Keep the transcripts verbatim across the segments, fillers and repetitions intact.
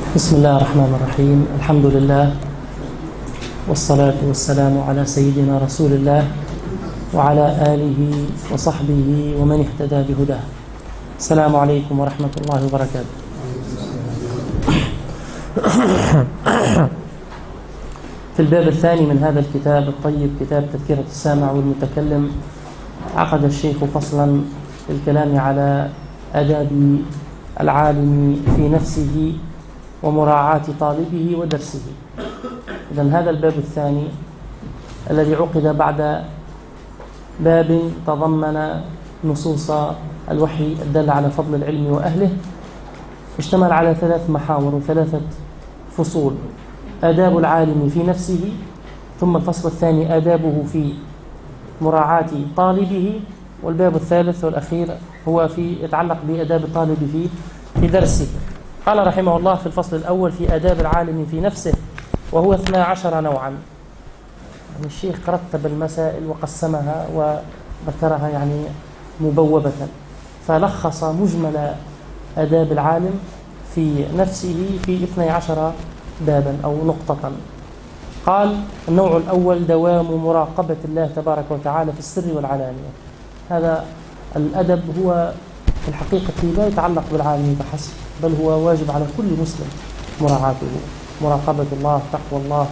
بسم الله الرحمن الرحيم. الحمد لله والصلاة والسلام على سيدنا رسول الله وعلى آله وصحبه ومن اهتدى بهداه. السلام عليكم ورحمة الله وبركاته. في الباب الثاني من هذا الكتاب الطيب، كتاب تذكرة السامع والمتكلم، عقد الشيخ فصلا للكلام على آداب العالم في نفسه ومراعاة طالبه ودرسه. إذن هذا الباب الثاني الذي عقد بعد باب تضمن نصوص الوحي الدالة على فضل العلم وأهله، اشتمل على ثلاث محاور وثلاثة فصول: آداب العالم في نفسه، ثم الفصل الثاني آدابه في مراعاة طالبه، والباب الثالث والأخير هو في يتعلق بآداب الطالب في في درسه. قال رحمه الله في الفصل الأول في آداب العالم في نفسه، وهو اثنا عشر نوعا. يعني الشيخ رتب المسائل وقسمها وذكرها يعني مبوبة، فلخص مجمل آداب العالم في نفسه في اثني عشر بابا أو نقطة. قال: النوع الأول دوام مراقبة الله تبارك وتعالى في السر والعلانية. هذا الأدب هو في الحقيقة لا يتعلق بالعالم فحسب، بل هو واجب على كل مسلم مراعاته، مراقبة الله، تقوى الله،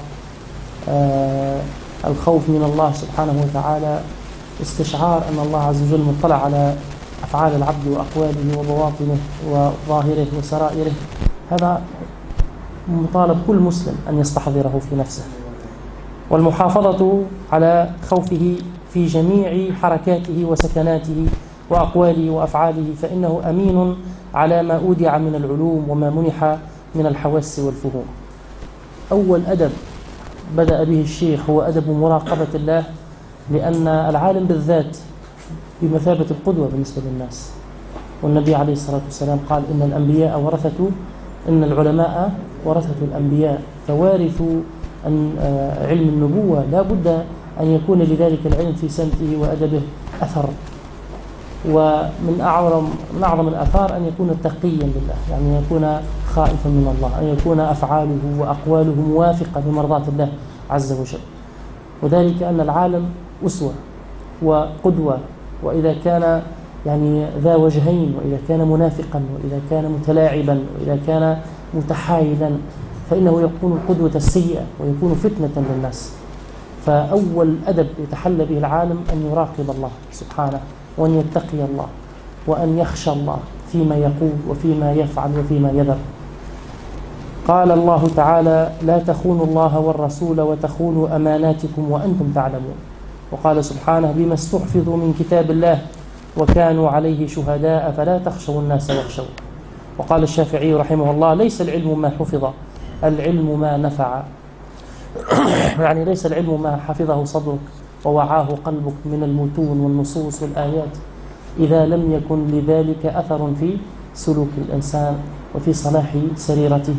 آه الخوف من الله سبحانه وتعالى، استشعار أن الله عز وجل مطلع على أفعال العبد وأقواله وبواطنه وظاهره وسرائره. هذا مطالب كل مسلم أن يستحضره في نفسه، والمحافظة على خوفه في جميع حركاته وسكناته وأقواله وأفعاله، فإنه أمين على ما أودع من العلوم وما منح من الحواس والفهوم. أول أدب بدأ به الشيخ هو أدب مراقبة الله، لأن العالم بالذات بمثابة القدوة بالنسبة للناس، والنبي عليه الصلاة والسلام قال: إن الأنبياء ورثة إن العلماء ورثة الأنبياء، فوارث علم النبوة لا بد أن يكون لذلك العلم في سمته وأدبه أثر. ومن أعظم من أعظم الآثار أن يكون تقيا لله، يعني يكون خائفا من الله، أن يكون أفعاله وأقواله موافقة لمرضاة الله عز وجل. وذلك أن العالم أسوة وقدوة، وإذا كان يعني ذا وجهين، وإذا كان منافقا، وإذا كان متلاعبا، وإذا كان متحايلا، فإنه يكون القدوة السيئة ويكون فتنة للناس. فأول أدب يتحلى به العالم أن يراقب الله سبحانه، وأن يتقي الله، وأن يخشى الله فيما يقول وفيما يفعل وفيما يذر. قال الله تعالى: لا تخونوا الله والرسول وتخونوا أماناتكم وأنتم تعلمون. وقال سبحانه: بما استحفظوا من كتاب الله وكانوا عليه شهداء فلا تخشوا الناس واخشوا. وقال الشافعي رحمه الله: ليس العلم ما حفظ، العلم ما نفع. يعني ليس العلم ما حفظه صدرك ووعاه قلبك من المتون والنصوص والآيات، إذا لم يكن لذلك أثر في سلوك الإنسان وفي صلاح سريرته.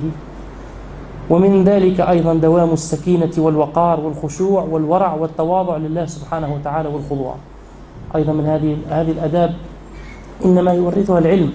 ومن ذلك أيضا دوام السكينة والوقار والخشوع والورع والتواضع لله سبحانه وتعالى والخضوع. أيضا من هذه هذه الآداب إنما يورثها العلم.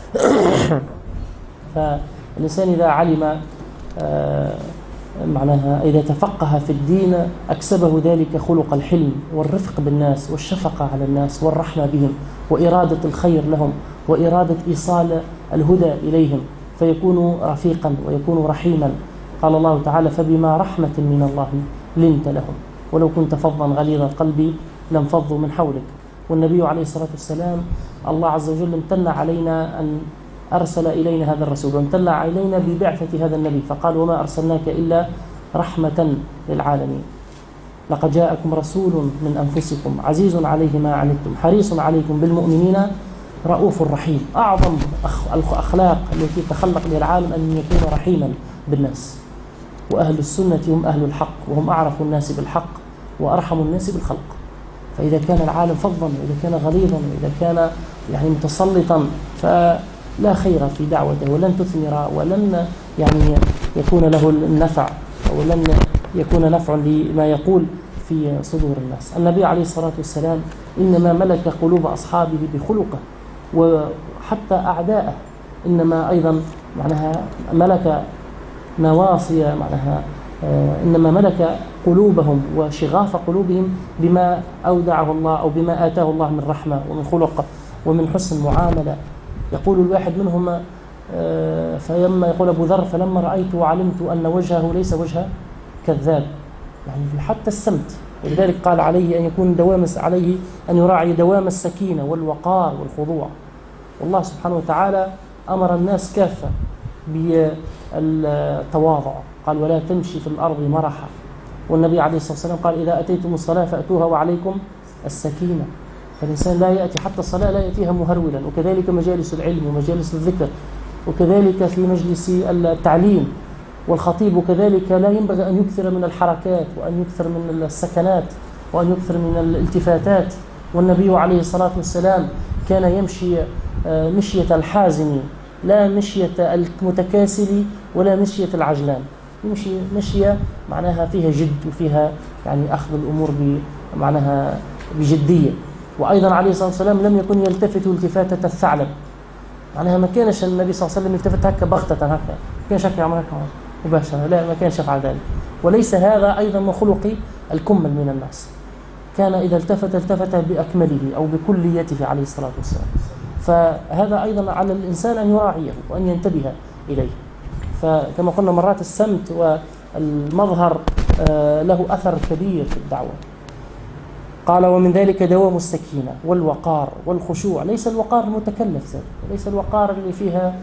فالإنسان إذا علم آه معناها إذا تفقه في الدين أكسبه ذلك خلق الحلم والرفق بالناس والشفقة على الناس والرحمة بهم وإرادة الخير لهم وإرادة إيصال الهدى إليهم، فيكون رفيقا ويكون رحيما. قال الله تعالى: فبما رحمة من الله لنت لهم ولو كنت فظا غليظ القلب لانفضوا من حولك. والنبي عليه الصلاة والسلام الله عز وجل امتن علينا أن أرسل إلينا هذا الرسول، وامتن علينا ببعثة هذا النبي، فقال: وما أرسلناك إلا رحمة للعالمين. لقد جاءكم رسول من أنفسكم عزيز عليه ما عنتم حريص عليكم بالمؤمنين رؤوف رحيم. أعظم الأخلاق التي تخلق بها العالم أن يكون رحيما بالناس، وأهل السنة هم أهل الحق، وهم أعرف الناس بالحق وأرحم الناس بالخلق. فإذا كان العالم فظا، وإذا كان غليظا، وإذا كان يعني متسلطا، فلا خير في دعوته، ولن تثمر، ولن يعني يكون له النفع، ولن يكون نفع لما يقول في صدور الناس. النبي عليه الصلاة والسلام إنما ملك قلوب أصحابه بخلقه، وحتى أعداءه إنما أيضا معناها ملك نواصي معناها إنما ملك قلوبهم وشغاف قلوبهم بما أودعه الله أو بما آتاه الله من رحمة ومن خلق ومن حسن معاملة. يقول الواحد منهم فلما يقول أبو ذر فلما رأيته علمت أن وجهه ليس وجه كذاب، يعني حتى السمت. ولذلك قال عليه أن يكون دوام عليه أن يراعي دوام السكينة والوقار والخضوع. والله سبحانه وتعالى أمر الناس كافة بالتواضع، قال ولا تمشي في الأرض مرحا. والنبي عليه الصلاة والسلام قال إذا أتيتم الصلاة فأتوها وعليكم السكينة. فالإنسان لا يأتي حتى الصلاة لا يأتيها مهرولا. وكذلك مجالس العلم ومجالس الذكر، وكذلك في مجلس التعليم. والخطيب كذلك لا ينبغي أن يكثر من الحركات وأن يكثر من السكنات وأن يكثر من الالتفاتات. والنبي عليه الصلاة والسلام كان يمشي مشية الحازم لا مشية المتكاسل ولا مشية العجلان، يمشي مشية معناها فيها جد وفيها يعني أخذ الأمور معناها بجدية. وأيضا عليه الصلاة والسلام لم يكن يلتفت التفاتة الثعلب، معناها ما كانش النبي صلى الله عليه وسلم يلتفت هكا بغتة هكا، ما كانش هكا يعمل هكا مباشرة، لا ما كانش يفعل ذلك. وليس هذا أيضا من خلق الكمل من الناس، كان إذا التفت التفت بأكمله أو بكليته عليه الصلاة والسلام. فهذا أيضا على الإنسان أن يراعيه وأن ينتبه إليه. فكما قلنا مرات السمت والمظهر له أثر كبير في الدعوة. قال ومن ذلك دوام السكينة والوقار والخشوع. ليس الوقار المتكلف ذلك، ليس الوقار اللي فيها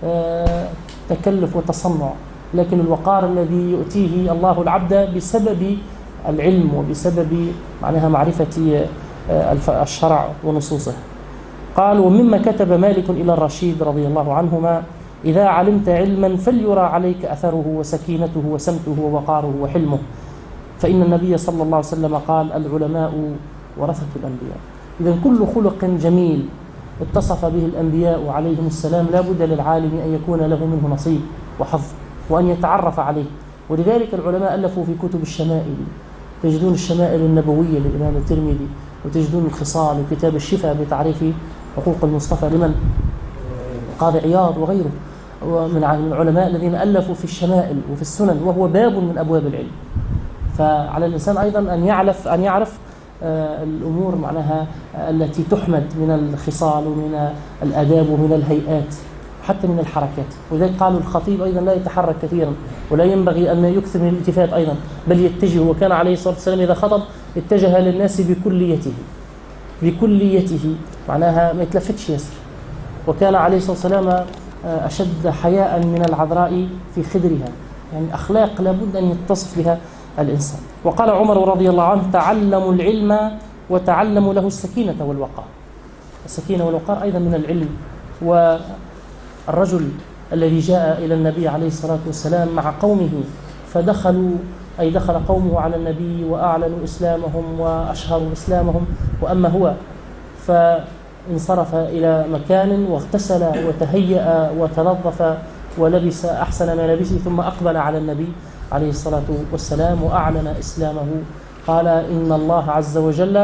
تكلف وتصنع، لكن الوقار الذي يؤتيه الله العبد بسبب العلم وبسبب معناها معرفة الشرع ونصوصه. قال ومما كتب مالك إلى الرشيد رضي الله عنهما إذا علمت علما فليرى عليك أثره وسكينته وسمته ووقاره وحلمه، فإن النبي صلى الله عليه وسلم قال العلماء ورثة الأنبياء. إذن كل خلق جميل اتصف به الأنبياء عليهم السلام لا بد للعالم أن يكون له منه نصيب وحظ وأن يتعرف عليه. ولذلك العلماء ألفوا في كتب الشمائل، تجدون الشمائل النبوية للإمام الترمذي، وتجدون الخصال وكتاب الشفاء بتعريف حقوق المصطفى لمن قاضي عياض وغيره ومن العلماء الذين ألفوا في الشمائل وفي السنن، وهو باب من أبواب العلم. فعلى الإنسان أيضا أن يعرف أن يعرف الأمور معناها التي تحمد من الخصال ومن الآداب ومن الهيئات حتى من الحركات. وذلك قالوا الخطيب أيضا لا يتحرك كثيرا ولا ينبغي أن يكثر من الالتفات أيضا، بل يتجه. وكان عليه الصلاة والسلام إذا خطب اتجه للناس بكليته بكليته معناها ما يتلفتش يسر. وكان عليه الصلاة والسلام أشد حياء من العذراء في خدرها، يعني أخلاق لابد أن يتصف بها الإنسان. وقال عمر رضي الله عنه تعلموا العلم وتعلموا له السكينة والوقار. السكينة والوقار أيضا من العلم. والرجل الذي جاء إلى النبي عليه الصلاة والسلام مع قومه فدخلوا أي دخل قومه على النبي وأعلنوا إسلامهم وأشهروا إسلامهم، وأما هو فانصرف إلى مكان واغتسل وتهيأ وتنظف ولبس أحسن ما لبسه ثم أقبل على النبي عليه الصلاة والسلام وأعلن إسلامه. قال إن الله عز وجل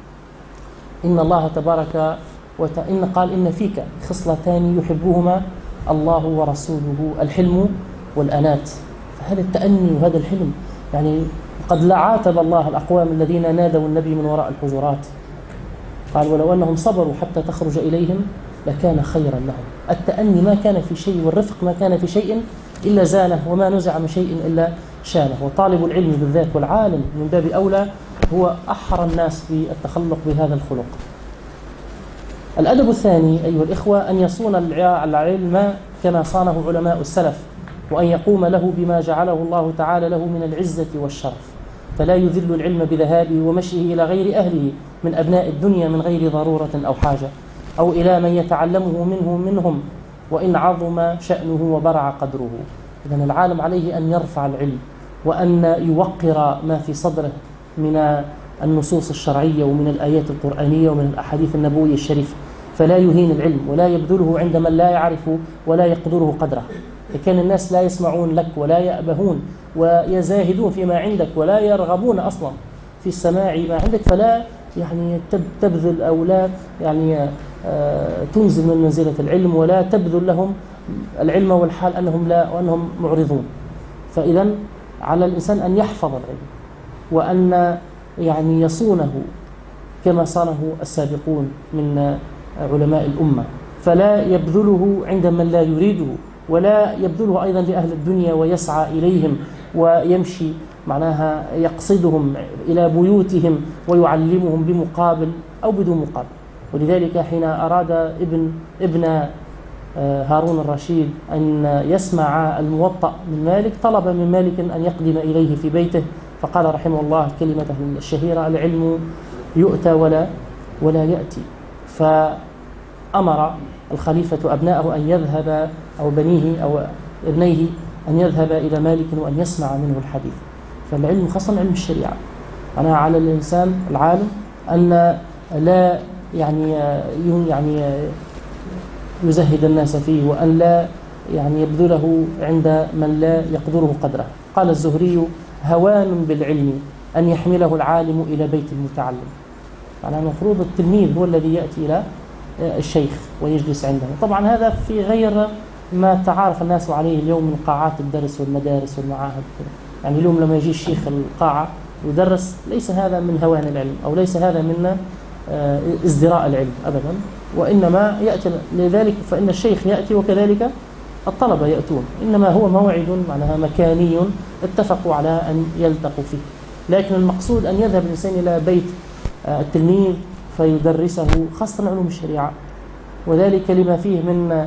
إن الله تبارك وتعالى قال إن فيك خصلتان يحبهما الله ورسوله الحلم والأنات. فهذا التأني وهذا الحلم، يعني قد لا عاتب الله الأقوام الذين نادوا النبي من وراء الحجرات، قال ولو أنهم صبروا حتى تخرج إليهم لكان خيرا لهم. التأني ما كان في شيء والرفق ما كان في شيء إلا زانه وما نزع من شيء إلا شانه. وطالب العلم بالذات والعالم من باب أولى هو أحرى الناس بالتخلق بهذا الخلق. الأدب الثاني أيها الإخوة أن يصون العلم كما صانه علماء السلف، وأن يقوم له بما جعله الله تعالى له من العزة والشرف، فلا يذل العلم بذهابه ومشيه إلى غير أهله من أبناء الدنيا من غير ضرورة أو حاجة، أو إلى من يتعلمه منه منهم وإن عظم شأنه وبرع قدره. إذن العالم عليه أن يرفع العلم وأن يوقر ما في صدره من النصوص الشرعية ومن الآيات القرآنية ومن الأحاديث النبوية الشريفة، فلا يهين العلم ولا يبذله عند من لا يعرف ولا يقدره قدره. كان الناس لا يسمعون لك ولا يأبهون ويزاهدون فيما عندك ولا يرغبون أصلا في السماع ما عندك، فلا يعني تبذل أو لا يعني تنزل من منزلة العلم ولا تبذل لهم العلم والحال أنهم لا وأنهم معرضون. فإذا على الإنسان أن يحفظ العلم وأن يعني يصونه كما صانه السابقون من علماء الأمة، فلا يبذله عند من لا يريده، ولا يبذله أيضا لأهل الدنيا ويسعى إليهم ويمشي معناها يقصدهم إلى بيوتهم ويعلمهم بمقابل أو بدون مقابل. ولذلك حين أراد ابن ابن هارون الرشيد أن يسمع الموطأ من مالك، طلب من مالك أن يقدم إليه في بيته، فقال رحمه الله كلمته الشهيرة: العلم يؤتى ولا ولا يأتي. فأمر الخليفة أبناءه أن يذهب أو بنيه أو ابنيه أن يذهب إلى مالك وأن يسمع منه الحديث. فالعلم خاصة علم الشريعة، أنا على الإنسان العالم أن لا يعني يعني يزهد الناس فيه، وأن لا يعني يبذله عند من لا يقدره قدره. قال الزهري: هوان بالعلم أن يحمله العالم إلى بيت المتعلم. يعني المفروض التلميذ هو الذي يأتي إلى الشيخ ويجلس عنده. طبعا هذا في غير ما تعارف الناس عليه اليوم من قاعات الدرس والمدارس والمعاهد. يعني اليوم لما يجي الشيخ القاعة يدرس، ليس هذا من هوان العلم أو ليس هذا من ازدراء العلم أبدا، وإنما يأتي لذلك، فإن الشيخ يأتي وكذلك الطلبة يأتون، إنما هو موعد معناها مكاني اتفقوا على أن يلتقوا فيه. لكن المقصود أن يذهب الإنسان إلى بيت التلميذ فيدرسه، خاصة علوم الشريعة، وذلك لما فيه من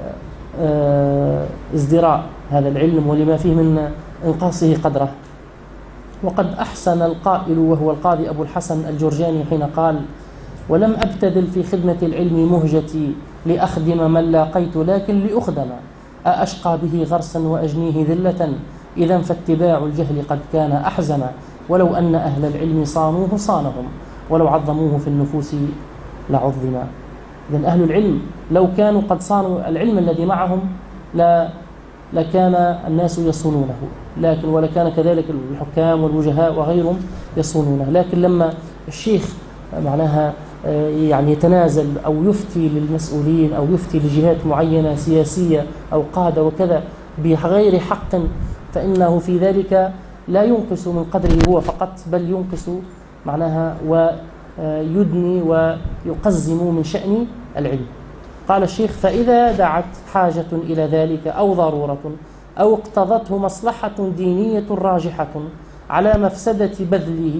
ازدراء هذا العلم ولما فيه من انقاصه قدره. وقد أحسن القائل وهو القاضي أبو الحسن الجرجاني حين قال: ولم أبتذل في خدمة العلم مهجتي لأخدم من لاقيت لكن لأخدم، أأشقى به غرسا وأجنيه ذلة، إذا فاتباع الجهل قد كان أحزنا، ولو أن أهل العلم صانوه صانهم، ولو عظموه في النفوس لعظما. إذن أهل العلم لو كانوا قد صانوا العلم الذي معهم لا لكان الناس يصونونه، لكن ولكان كذلك الحكام والوجهاء وغيرهم يصونونه. لكن لما الشيخ معناها يعني يتنازل أو يفتي للمسؤولين أو يفتي لجهات معينة سياسية أو قادة وكذا بغير حق، فإنه في ذلك لا ينقص من قدره هو فقط، بل ينقص معناها ويدني ويقزم من شأن العلم. قال الشيخ: فإذا دعت حاجة إلى ذلك أو ضرورة أو اقتضته مصلحة دينية راجحة على مفسدة بذله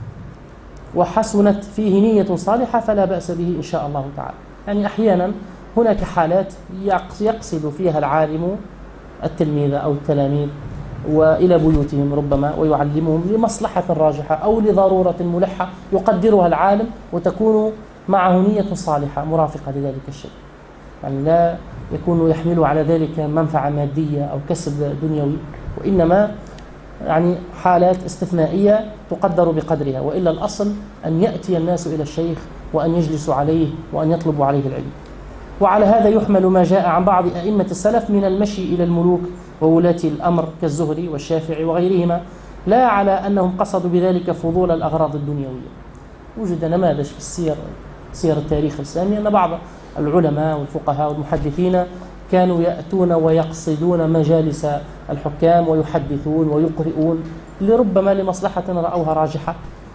وحسنت فيه نية صالحة فلا بأس به إن شاء الله تعالى. يعني أحيانا هناك حالات يقصد فيها العالم التلميذ أو التلاميذ وإلى بيوتهم ربما ويعلمهم لمصلحة راجحة أو لضرورة ملحة يقدرها العالم وتكون معه نية صالحة مرافقة لذلك الشيء، يعني لا يكون يحمل على ذلك منفعة مادية أو كسب دنيوي، وإنما يعني حالات استثنائية تقدر بقدرها، وإلا الأصل أن يأتي الناس إلى الشيخ وأن يجلسوا عليه وأن يطلبوا عليه العلم. وعلى هذا يحمل ما جاء عن بعض أئمة السلف من المشي إلى الملوك وولاة الأمر كالزهري والشافعي وغيرهما، لا على أنهم قصدوا بذلك فضول الأغراض الدنيوية. وجد نماذج في السير سير التاريخ الإسلامي أن بعض العلماء والفقهاء والمحدثين كانوا يأتون ويقصدون مجالس الحكام ويحدثون ويقرئون لربما لمصلحة رأوها راجحة.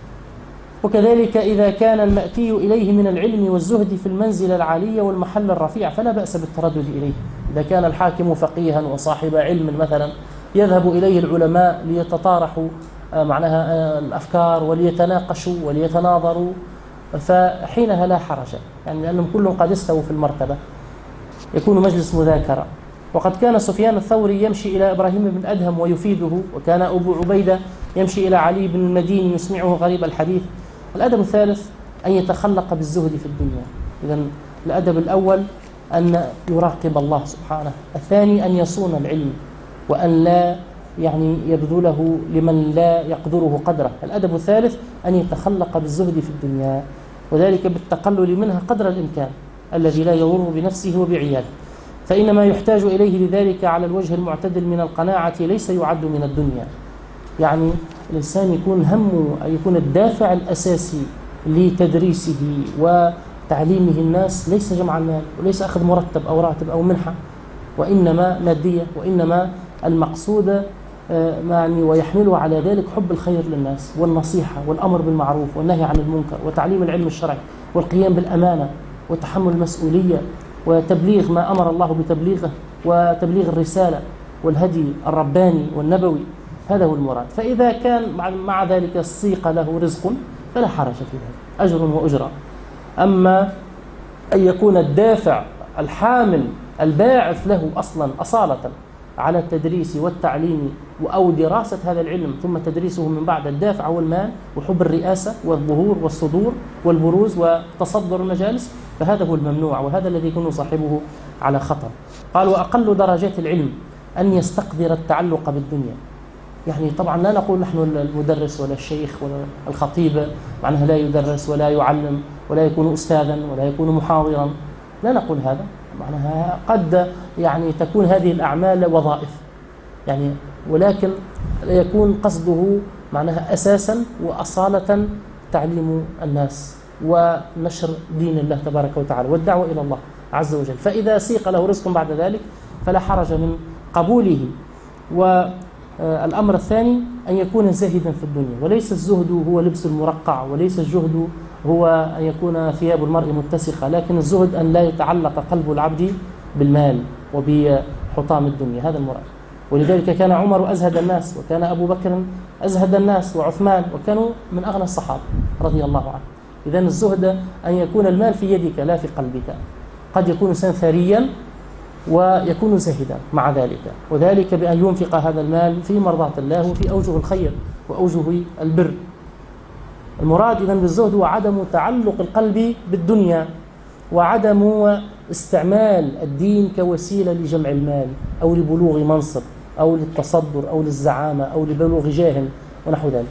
وكذلك إذا كان المأتي إليه من العلم والزهد في المنزل العالية والمحل الرفيع فلا بأس بالتردد إليه. إذا كان الحاكم فقيها وصاحب علم مثلا يذهب إليه العلماء ليتطارحوا معناها الأفكار وليتناقشوا وليتناظروا، فحينها لا حرج، يعني لأنهم كلهم قد استووا في المرتبة، يكون مجلس مذاكرة. وقد كان سفيان الثوري يمشي إلى إبراهيم بن أدهم ويفيده، وكان أبو عبيدة يمشي إلى علي بن المديني يسمعه غريب الحديث. الأدب الثالث أن يتخلق بالزهد في الدنيا. إذن الأدب الأول أن يراقب الله سبحانه، الثاني أن يصون العلم وأن لا يعني يبذله لمن لا يقدره قدره. الأدب الثالث أن يتخلق بالزهد في الدنيا، وذلك بالتقلل منها قدر الإمكان الذي لا يضر بنفسه وبعياله، فإنما يحتاج إليه لذلك على الوجه المعتدل من القناعة ليس يعد من الدنيا. يعني الإنسان يكون همه أن يكون الدافع الأساسي لتدريسه وتعليمه الناس ليس جمع المال وليس أخذ مرتب أو راتب أو منحة، وإنما مادية، وإنما المقصود يعني ويحمله على ذلك حب الخير للناس والنصيحة والأمر بالمعروف والنهي عن المنكر وتعليم العلم الشرعي والقيام بالأمانة وتحمل المسؤولية وتبليغ ما أمر الله بتبليغه وتبليغ الرسالة والهدي الرباني والنبوي. هذا هو المراد. فإذا كان مع ذلك السيق له رزق فلا حرج في ذلك، أجر وأجرة. أما أن يكون الدافع الحامل الباعث له أصلا أصالة على التدريس والتعليم أو دراسة هذا العلم ثم تدريسه من بعد الدافع والمال وحب الرئاسة والظهور والصدور والبروز وتصدر المجالس، فهذا هو الممنوع، وهذا الذي يكون صاحبه على خطر. قال: وأقل درجات العلم أن يستقدر التعلق بالدنيا. يعني طبعا لا نقول نحن المدرس ولا الشيخ ولا الخطيب معناها لا يدرس ولا يعلم ولا يكون أستاذا ولا يكون محاضرا، لا نقول هذا. معناها قد يعني تكون هذه الأعمال وظائف يعني، ولكن يكون قصده معناها أساسا وأصالة تعليم الناس ونشر دين الله تبارك وتعالى والدعوة إلى الله عز وجل. فإذا سيق له رزق بعد ذلك فلا حرج من قبوله. والأمر الثاني أن يكون زاهدا في الدنيا، وليس الزهد هو لبس المرقع، وليس الزهد هو أن يكون ثياب المرء متسخة، لكن الزهد أن لا يتعلق قلب العبد بالمال وبحطام الدنيا، هذا المراد. ولذلك كان عمر أزهد الناس، وكان أبو بكر أزهد الناس، وعثمان، وكانوا من أغنى الصحابة رضي الله عنه. إذن الزهد أن يكون المال في يدك لا في قلبك. قد يكون إنسان ثريا ويكون زاهدا مع ذلك، وذلك بأن ينفق هذا المال في مرضاة الله وفي أوجه الخير وأوجه البر. المراد إذن بالزهد هو عدم تعلق القلب بالدنيا، وعدم استعمال الدين كوسيلة لجمع المال أو لبلوغ منصب أو للتصدر أو للزعامة أو لبلوغ جاه ونحو ذلك.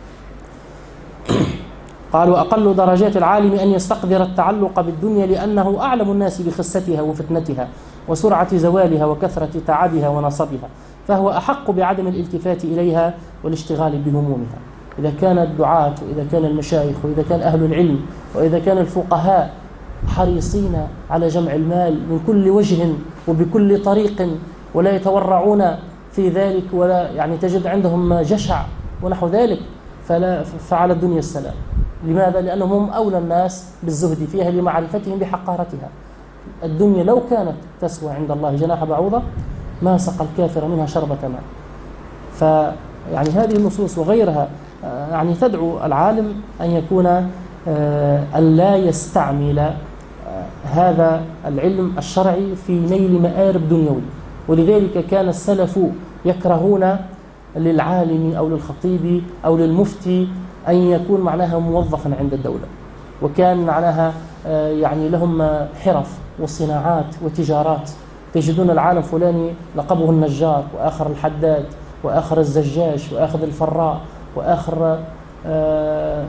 قالوا: أقل درجات العالم أن يستقدر التعلق بالدنيا لأنه أعلم الناس بخستها وفتنتها وسرعة زوالها وكثرة تعبها ونصبها، فهو أحق بعدم الالتفات إليها والاشتغال بهمومها. إذا كان الدعاة وإذا كان المشايخ وإذا كان أهل العلم وإذا كان الفقهاء حريصين على جمع المال من كل وجه وبكل طريق ولا يتورعون في ذلك، ولا يعني تجد عندهم جشع ونحو ذلك، فلا فعلى الدنيا السلام. لماذا؟ لأنهم هم أولى الناس بالزهد فيها لمعرفتهم بحقارتها. الدنيا لو كانت تسوى عند الله جناح بعوضة ما سقى الكافر منها شربة ماء. فيعني هذه النصوص وغيرها يعني تدعو العالم أن يكون أن لا يستعمل هذا العلم الشرعي في نيل مآرب دنيوي. ولذلك كان السلف يكرهون للعالم أو للخطيب أو للمفتي أن يكون معناها موظفا عند الدولة، وكان معناها يعني لهم حرف وصناعات وتجارات. تجدون العالم فلاني لقبه النجار، وآخر الحداد، وآخر الزجاج، وآخر الفراء، وآخر آه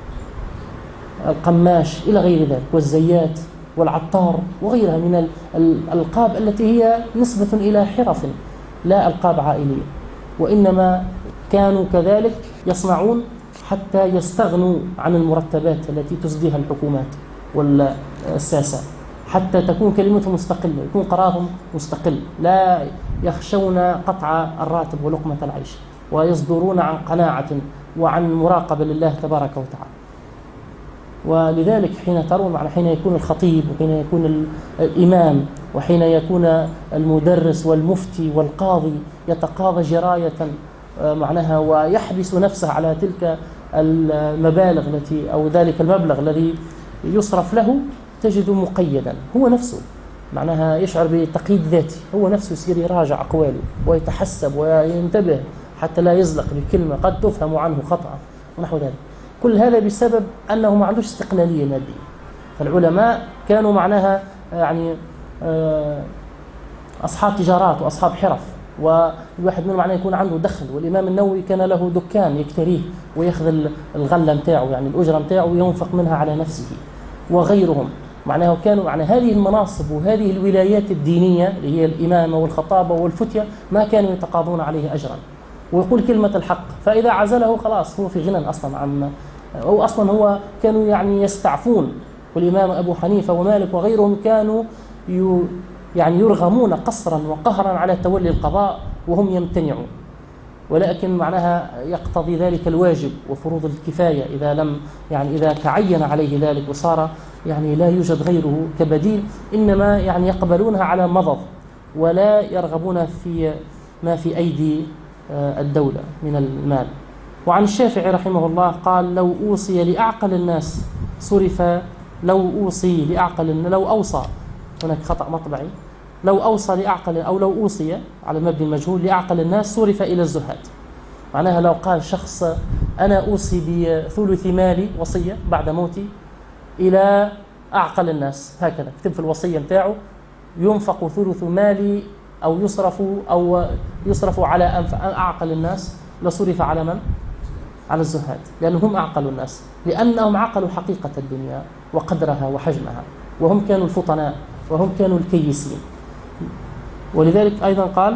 القماش إلى غير ذلك، والزيات والعطار وغيرها من الألقاب التي هي نسبة إلى حرف لا ألقاب عائلية. وإنما كانوا كذلك يصنعون حتى يستغنوا عن المرتبات التي تسديها الحكومات والساسات، حتى تكون كلمتهم مستقلة، يكون قرارهم مستقل، لا يخشون قطع الراتب ولقمة العيش، ويصدرون عن قناعة وعن مراقبة لله تبارك وتعالى. ولذلك حين ترون معنى حين يكون الخطيب وحين يكون الإمام وحين يكون المدرس والمفتي والقاضي يتقاضى جراية معناها ويحبس نفسه على تلك المبالغ التي أو ذلك المبلغ الذي يصرف له، تجد مقيدا هو نفسه معناها يشعر بتقييد ذاتي، هو نفسه يصير يراجع أقواله ويتحسب وينتبه حتى لا يزلق بكلمة قد تفهم عنه خطأ ونحو ذلك. كل هذا بسبب أنه ما عندوش استقلالية مادية. فالعلماء كانوا معناها يعني أصحاب تجارات وأصحاب حرف، والواحد منهم معناه يكون عنده دخل. والإمام النووي كان له دكان يكتريه ويأخذ الغلة متاعه يعني الأجرة متاعه وينفق منها على نفسه، وغيرهم معناه كانوا معنى هذه المناصب وهذه الولايات الدينية اللي هي الإمامة والخطابة والفتية ما كانوا يتقاضون عليه أجرا، ويقول كلمة الحق. فإذا عزله خلاص هو في غنى أصلا عن أو أصلا هو كانوا يعني يستعفون. والإمام أبو حنيفة ومالك وغيرهم كانوا يعني يرغمون قصرا وقهرا على تولي القضاء وهم يمتنعون. ولكن معناها يقتضي ذلك الواجب وفروض الكفاية إذا لم يعني إذا تعين عليه ذلك وصار يعني لا يوجد غيره كبديل، إنما يعني يقبلونها على مضض ولا يرغبون في ما في أيدي الدولة من المال. وعن الشافعي رحمه الله قال: لو أوصي لأعقل الناس صرف لو أوصي لأعقل لو أوصى هناك خطأ مطبعي لو أوصى لأعقل أو لو أوصي على مبني المجهول لأعقل الناس صرف إلى الزهاد. معناها لو قال شخص أنا أوصي بثلث مالي وصية بعد موتي إلى أعقل الناس، هكذا اكتب في الوصية متاعه ينفق ثلث مالي أو يصرف أو يصرف على أعقل الناس، لصرف على من؟ على الزهاد، لأنهم أعقل الناس، لأنهم عقلوا حقيقة الدنيا وقدرها وحجمها، وهم كانوا الفطناء وهم كانوا الكيسين. ولذلك أيضا قال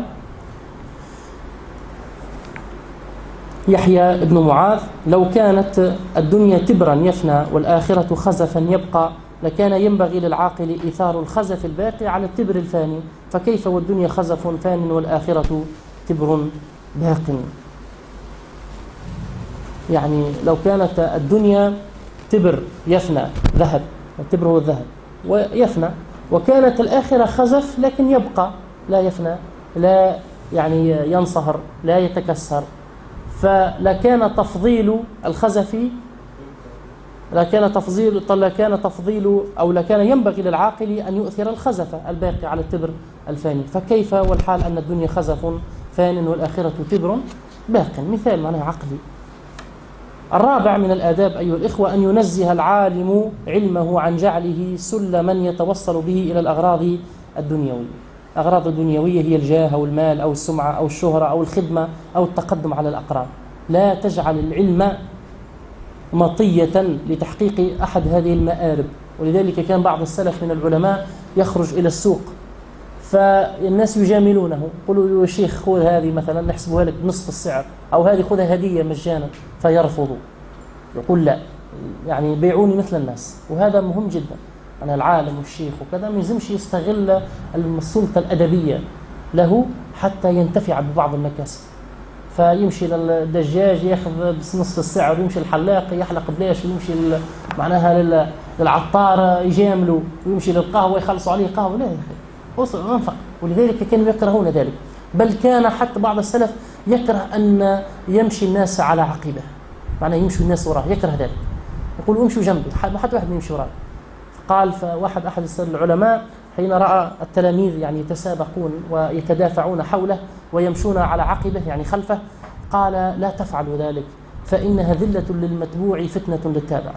يحيى بن معاذ: لو كانت الدنيا تبرا يفنى والآخرة خزفا يبقى لكان ينبغي للعاقل إيثار الخزف الباقي على التبر الفاني، فكيف والدنيا خزف فان والآخرة تبر باق. يعني لو كانت الدنيا تبر يفنى ذهب، التبر هو الذهب ويفنى، وكانت الآخرة خزف لكن يبقى لا يفنى لا يعني ينصهر لا يتكسر، فلكان تفضيل الخزف لكان تفضيل لكان تفضيل أو لكان ينبغي للعاقل أن يؤثر الخزف الباقي على التبر الفاني، فكيف والحال أن الدنيا خزف فان والآخرة تبر باق. مثال معناه عقلي. الرابع من الآداب أيها الإخوة أن ينزه العالم علمه عن جعله سلما يتوصل به إلى الأغراض الدنيوية. الأغراض الدنيوية هي الجاه أو المال أو السمعة أو الشهرة أو الخدمة أو التقدم على الأقران. لا تجعل العلم مطية لتحقيق أحد هذه المآرب. ولذلك كان بعض السلف من العلماء يخرج إلى السوق فالناس يجاملونه، يقولوا يا شيخ خذ هذه مثلا نحسبها لك بنصف السعر، أو هذه خذها هدية مجانا، فيرفضوا، يقول لا يعني بيعوني مثل الناس. وهذا مهم جدا. أنا العالم والشيخ وكذا ما يلزمش يستغل السلطة الأدبية له حتى ينتفع ببعض المكاسب، فيمشي للدجاج ياخذ بنصف السعر، ويمشي الحلاق يحلق بلاش، ويمشي معناها للعطار يجامله، ويمشي للقهوة يخلصوا عليه قهوة. لا يا أخي وصل منفق. ولذلك كانوا يكرهون ذلك، بل كان حتى بعض السلف يكره أن يمشي الناس على عقبه، معناه يمشوا الناس وراه، يكره ذلك، يقول امشوا جنبي ما حد واحد يمشي وراه. قال فواحد أحد العلماء حين رأى التلاميذ يعني يتسابقون ويتدافعون حوله ويمشون على عقبه يعني خلفه، قال لا تفعلوا ذلك فإنها ذلة للمتبوع فتنة للتابع.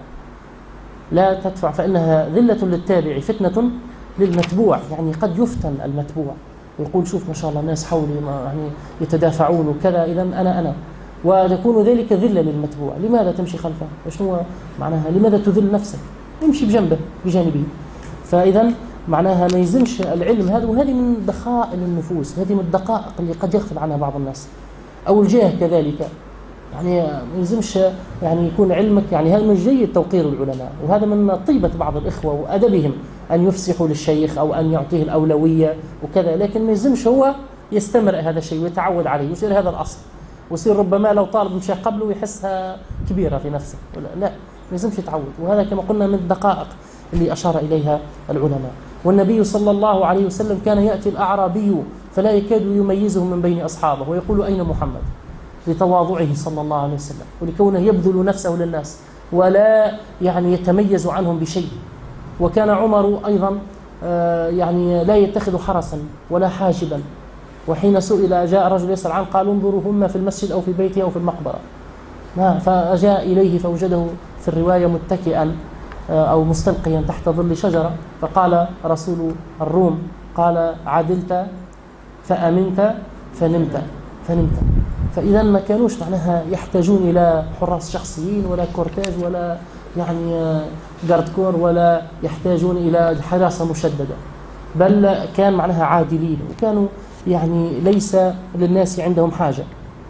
لا تدفع فإنها ذلة للتابع فتنة للمتبوع، يعني قد يفتن المتبوع ويقول شوف ما شاء الله الناس حولي يعني يتدافعون وكذا، إذا أنا أنا ويكون ذلك ذلة للمتبوع. لماذا تمشي خلفه؟ شنو معناها؟ لماذا تذل نفسك؟ امشي بجنبه بجانبه. فإذا معناها ما يلزمش العلم هذا، وهذه من دخائل النفوس، هذه من الدقائق اللي قد يغفل عنها بعض الناس. أو الجاه كذلك، يعني ما يلزمش يعني يكون علمك، يعني هذا من جيد توقير العلماء، وهذا من طيبة بعض الإخوة وأدبهم أن يفسحوا للشيخ أو أن يعطيه الأولوية وكذا، لكن ما يلزمش هو يستمر هذا الشيء ويتعود عليه، يصير هذا الأصل، ويصير ربما لو طالب مشى قبله يحسها كبيرة في نفسه، لا ما يلزمش يتعود. وهذا كما قلنا من الدقائق اللي أشار إليها العلماء. والنبي صلى الله عليه وسلم كان يأتي الأعرابي فلا يكاد يميزه من بين أصحابه ويقول أين محمد، لتواضعه صلى الله عليه وسلم ولكونه يبذل نفسه للناس ولا يعني يتميز عنهم بشيء. وكان عمر أيضا يعني لا يتخذ حرسا ولا حاجبا، وحين سئل جاء رجل يسأل عنه قال انظروا هم في المسجد أو في بيته أو في المقبرة، فجاء إليه فوجده في الرواية متكئا أو مستلقيا تحت ظل شجرة، فقال رسول الروم قال عدلت فأمنت فنمت فنمت. فإذا ما كانوش معناها يحتاجون إلى حراس شخصيين ولا كورتاج ولا يعني جارد كور، ولا يحتاجون إلى حراسة مشددة، بل كان معناها عادلين، وكانوا يعني ليس للناس عندهم حاجة.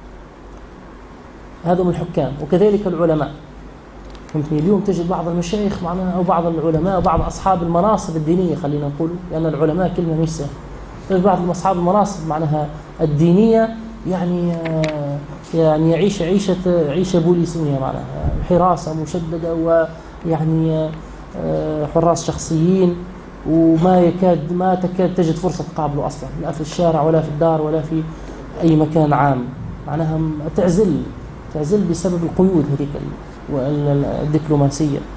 هذا من الحكام. وكذلك العلماء، فهمتني؟ اليوم تجد بعض المشايخ معناها أو بعض العلماء أو بعض أصحاب المناصب الدينية، خلينا نقول لأن العلماء كلمة مش سهلة، تجد بعض أصحاب المناصب معناها الدينية يعني يعني يعيش عيشة عيشة بوليسية معناها حراسة مشددة ويعني حراس شخصيين، وما يكاد ما تكاد تجد فرصة تقابله أصلا، لا في الشارع ولا في الدار ولا في أي مكان عام. معناها تعزل تعزل بسبب القيود هذيك الدبلوماسية،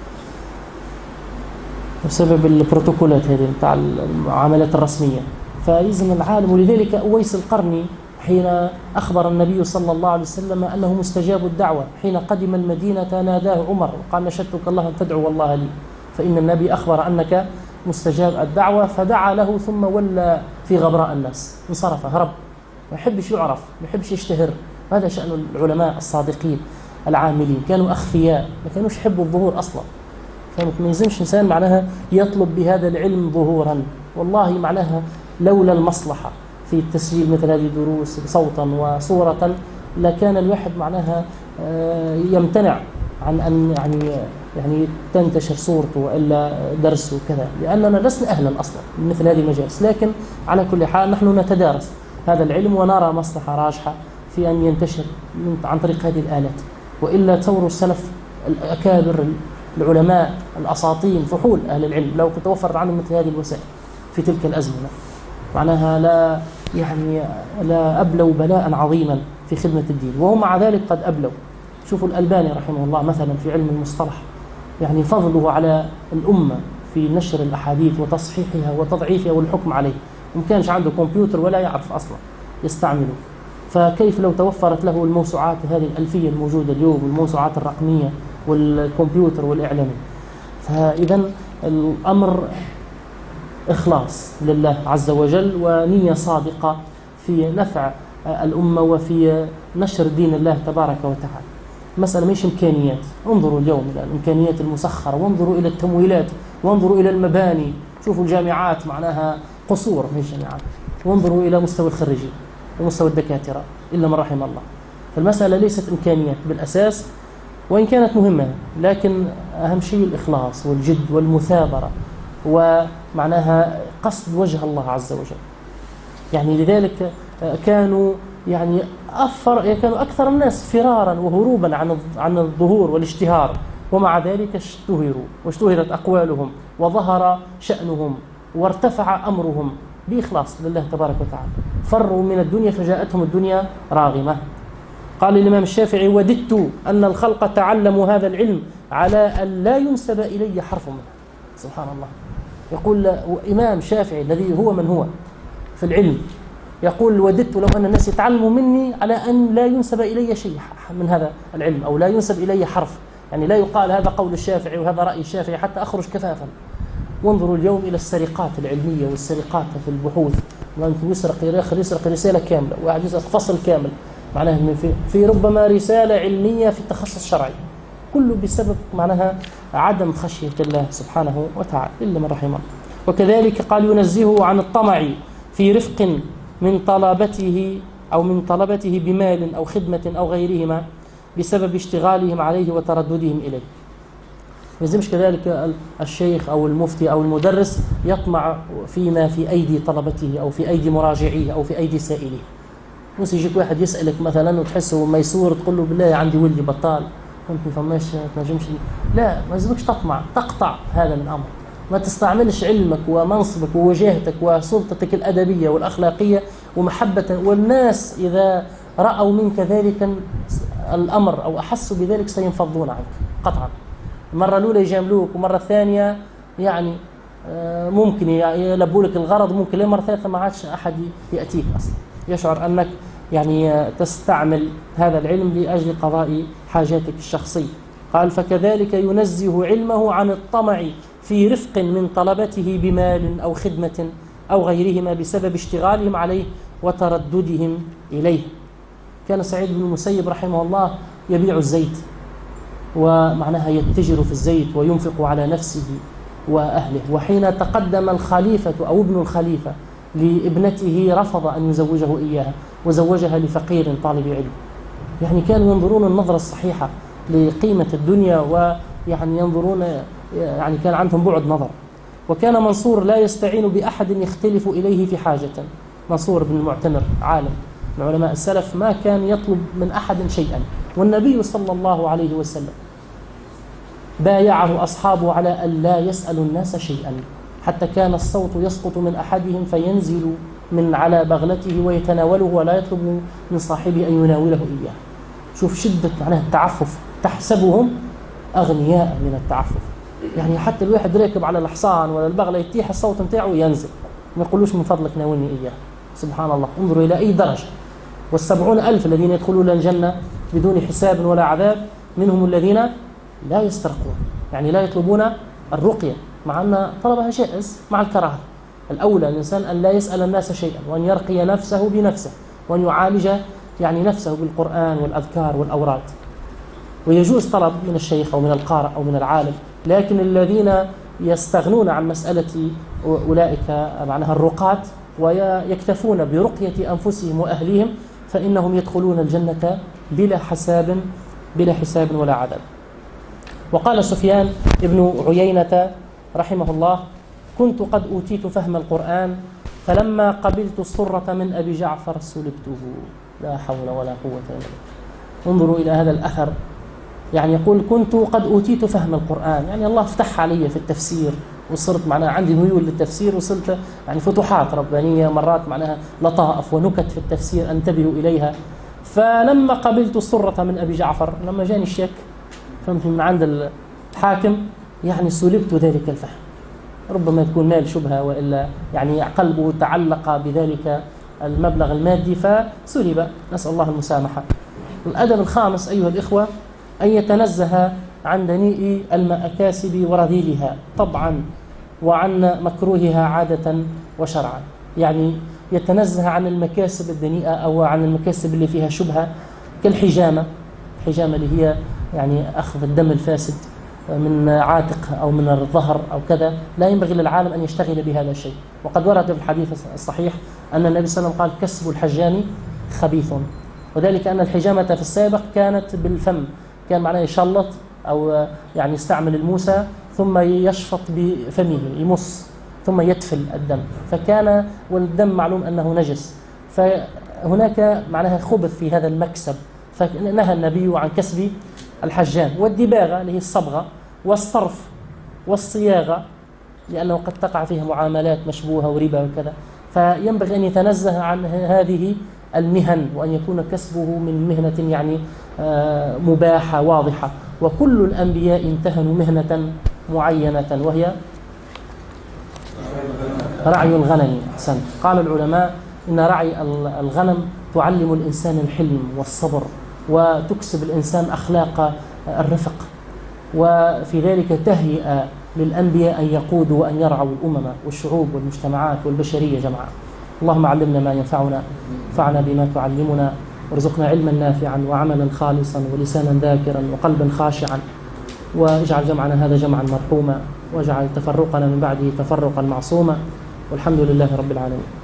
بسبب البروتوكولات هذه بتاع المعاملات الرسمية. فإذن العالم، ولذلك أويس القرني حين أخبر النبي صلى الله عليه وسلم أنه مستجاب الدعوة حين قدم المدينة ناداه عمر وقال نشدتك الله أن تدعو والله لي، فإن النبي أخبر أنك مستجاب الدعوة، فدعا له ثم ولى في غبراء الناس، انصرف هرب، ما يحبش يعرف، ما يحبش يشتهر. هذا شأن العلماء الصادقين العاملين، كانوا أخفياء، ما كانوش يحبوا الظهور أصلا. فما يلزمش إنسان معناها يطلب بهذا العلم ظهورا، والله معناها لولا المصلحة في تسجيل مثل هذه الدروس صوتا وصورة لكان الواحد معناها يمتنع عن أن يعني يعني تنتشر صورته وإلا درسه وكذا، لأننا لسنا أهلا أصلا مثل هذه المجالس. لكن على كل حال نحن نتدارس هذا العلم ونرى مصلحة راجحة في أن ينتشر عن طريق هذه الآلات، وإلا تصوروا السلف الأكابر العلماء الأساطين فحول أهل العلم لو توفرت عنهم مثل هذه الوسائل في تلك الأزمنة، معناها لا يعني لا أبلوا بلاء عظيما في خدمة الدين، وهم مع ذلك قد أبلوا. شوفوا الألباني رحمه الله مثلا في علم المصطلح، يعني فضله على الأمة في نشر الأحاديث وتصحيحها وتضعيفها والحكم عليه، وما كانش عنده كمبيوتر ولا يعرف أصلا يستعمله، فكيف لو توفرت له الموسوعات هذه الألفية الموجودة اليوم والموسوعات الرقمية والكمبيوتر والإعلامي. فإذا الأمر إخلاص لله عز وجل ونية صادقة في نفع الأمة وفي نشر دين الله تبارك وتعالى. مسألة مش إمكانيات، انظروا اليوم إلى الإمكانيات المسخرة، وانظروا إلى التمويلات، وانظروا إلى المباني، شوفوا الجامعات معناها قصور مش جامعات، وانظروا إلى مستوى الخريجين ومستوى الدكاترة إلا من رحم الله. فالمسألة ليست إمكانيات بالأساس، وإن كانت مهمة، لكن أهم شيء الإخلاص والجد والمثابرة ومعناها قصد وجه الله عز وجل. يعني لذلك كانوا يعني أفر كانوا أكثر الناس فرارا وهروبا عن عن الظهور والاشتهار، ومع ذلك اشتهروا واشتهرت أقوالهم وظهر شأنهم وارتفع أمرهم بإخلاص لله تبارك وتعالى. فروا من الدنيا فجاءتهم الدنيا راغمة. قال الإمام الشافعي: وددت أن الخلق تعلموا هذا العلم على أن لا ينسب إلي حرف منه. سبحان الله. يقول إمام شافعي الذي هو من هو في العلم، يقول: وددت لو أن الناس يتعلموا مني على أن لا ينسب إلي شيء من هذا العلم، أو لا ينسب إلي حرف، يعني لا يقال هذا قول الشافعي وهذا رأي الشافعي حتى أخرج كفافا. وانظروا اليوم إلى السرقات العلمية والسرقات في البحوث، ممكن يسرق يسرق رسالة كاملة، واحد يسرق فصل كامل، معناها في, في ربما رسالة علمية في التخصص الشرعي، كله بسبب معناها عدم خشية الله سبحانه وتعالى إلا من رحمه. وكذلك قال: ينزهه عن الطمع في رفق من طلبته أو من طلبته بمال أو خدمة أو غيرهما بسبب اشتغالهم عليه وترددهم إليه. يلزمش كذلك الشيخ أو المفتي أو المدرس يطمع فيما في أيدي طلبته أو في أيدي مراجعيه أو في أيدي سائليه. مش يجيك واحد يسألك مثلا وتحسه ميسور تقول له: بالله عندي ولدي بطال، فهمتني، فماش تنجمش. لا، ما يلزمكش تطمع، تقطع هذا الأمر. ما تستعملش علمك ومنصبك ووجاهتك وسلطتك الأدبية والأخلاقية ومحبة، والناس إذا رأوا منك ذلك الأمر أو أحسوا بذلك سينفضون عنك قطعا. مرة الأولى يجاملوك، ومرة الثانية يعني ممكن يلبوا لك الغرض، ممكن ليه مرة ثالثة ما عادش أحد يأتيك أصلا، يشعر أنك يعني تستعمل هذا العلم لأجل قضاء حاجاتك الشخصية. قال: فكذلك ينزه علمه عن الطمع في رفق من طلبته بمال أو خدمة أو غيرهما بسبب اشتغالهم عليه وترددهم إليه. كان سعيد بن المسيب رحمه الله يبيع الزيت، ومعناها يتجر في الزيت وينفق على نفسه وأهله، وحين تقدم الخليفة أو ابن الخليفة لابنته رفض أن يزوجه إياها وزوجها لفقير طالب علم. يعني كانوا ينظرون النظرة الصحيحة لقيمة الدنيا، ويعني ينظرون يعني كان عندهم بعد نظر. وكان منصور لا يستعين بأحد يختلف إليه في حاجة. منصور بن المعتمر عالم العلماء السلف ما كان يطلب من أحد شيئا، والنبي صلى الله عليه وسلم بايعه أصحابه على أن لا يسألوا الناس شيئا، حتى كان الصوت يسقط من أحدهم فينزل من على بغلته ويتناوله ولا يطلب من صاحبه أن يناوله إياه. شوف شدة معناها التعفف، تحسبهم أغنياء من التعفف. يعني حتى الواحد راكب على الحصان ولا البغلة يتيح الصوت نتاعه وينزل، ما يقولوش من فضلك ناولني إياه. سبحان الله، انظروا إلى أي درجة. والسبعون ألف الذين يدخلون الجنة بدون حساب ولا عذاب منهم الذين لا يسترقون، يعني لا يطلبون الرقية، مع أن طلبها جائز مع الكراهة. الأولى الإنسان أن لا يسأل الناس شيئا، وأن يرقي نفسه بنفسه، وأن يعالج يعني نفسه بالقرآن والأذكار والأوراد. ويجوز طلب من الشيخ أو من القارئ أو من العالم، لكن الذين يستغنون عن مسألة أولئك معناها الرقاة ويكتفون برقية أنفسهم وأهليهم فإنهم يدخلون الجنة بلا حساب بلا حساب ولا عذاب. وقال سفيان ابن عيينة رحمه الله: كنت قد أوتيت فهم القرآن فلما قبلت الصرة من أبي جعفر سلبته. لا حول ولا قوة إلا بالله. انظروا إلى هذا الأثر، يعني يقول كنت قد أوتيت فهم القرآن، يعني الله فتح علي في التفسير وصرت معناها عندي ميول للتفسير، وصلت يعني فتوحات ربانية، مرات معناها لطائف ونكت في التفسير أنتبه إليها. فلما قبلت الصرة من أبي جعفر، لما جاني الشك فهمت من عند الحاكم، يعني سلبت ذلك الفهم. ربما تكون مال شبهة، وإلا يعني قلبه تعلق بذلك المبلغ المادي فسلب، نسأل الله المسامحة. الأدب الخامس أيها الإخوة أن يتنزه عن دنيء المكاسب ورذيلها طبعا، وعن مكروهها عادة وشرعا. يعني يتنزه عن المكاسب الدنيئة أو عن المكاسب اللي فيها شبهة، كالحجامة، الحجامة اللي هي يعني أخذ الدم الفاسد من عاتق أو من الظهر أو كذا، لا ينبغي للعالم أن يشتغل بهذا الشيء. وقد ورد في الحديث الصحيح أن النبي صلى الله عليه وسلم قال: كسب الحجام خبيث. وذلك أن الحجامة في السابق كانت بالفم، كان معناه يشلط أو يعني يستعمل الموسى ثم يشفط بفمه يمص ثم يتفل الدم، فكان والدم معلوم أنه نجس، فهناك معناها خبث في هذا المكسب، فنهى النبي عن كسب الحجام. والدباغة اللي هي الصبغة والصرف والصياغة، لأنه قد تقع فيها معاملات مشبوهة وربا وكذا، فينبغي أن يتنزه عن هذه المهن، وأن يكون كسبه من مهنة يعني مباحة واضحة. وكل الأنبياء امتهنوا مهنة معينة وهي رعي الغنم. أحسنت. قال العلماء إن رعي الغنم تعلم الإنسان الحلم والصبر، وتكسب الإنسان أخلاق الرفق، وفي ذلك تهيئة للأنبياء أن يقودوا وأن يرعوا الأمم والشعوب والمجتمعات والبشرية جمعاء. اللهم علمنا ما ينفعنا، انفعنا بما تعلمنا، وارزقنا علما نافعا وعملا خالصا ولسانا ذاكرا وقلبا خاشعا، واجعل جمعنا هذا جمعا مرحوما، واجعل تفرقنا من بعده تفرقا معصوما، والحمد لله رب العالمين.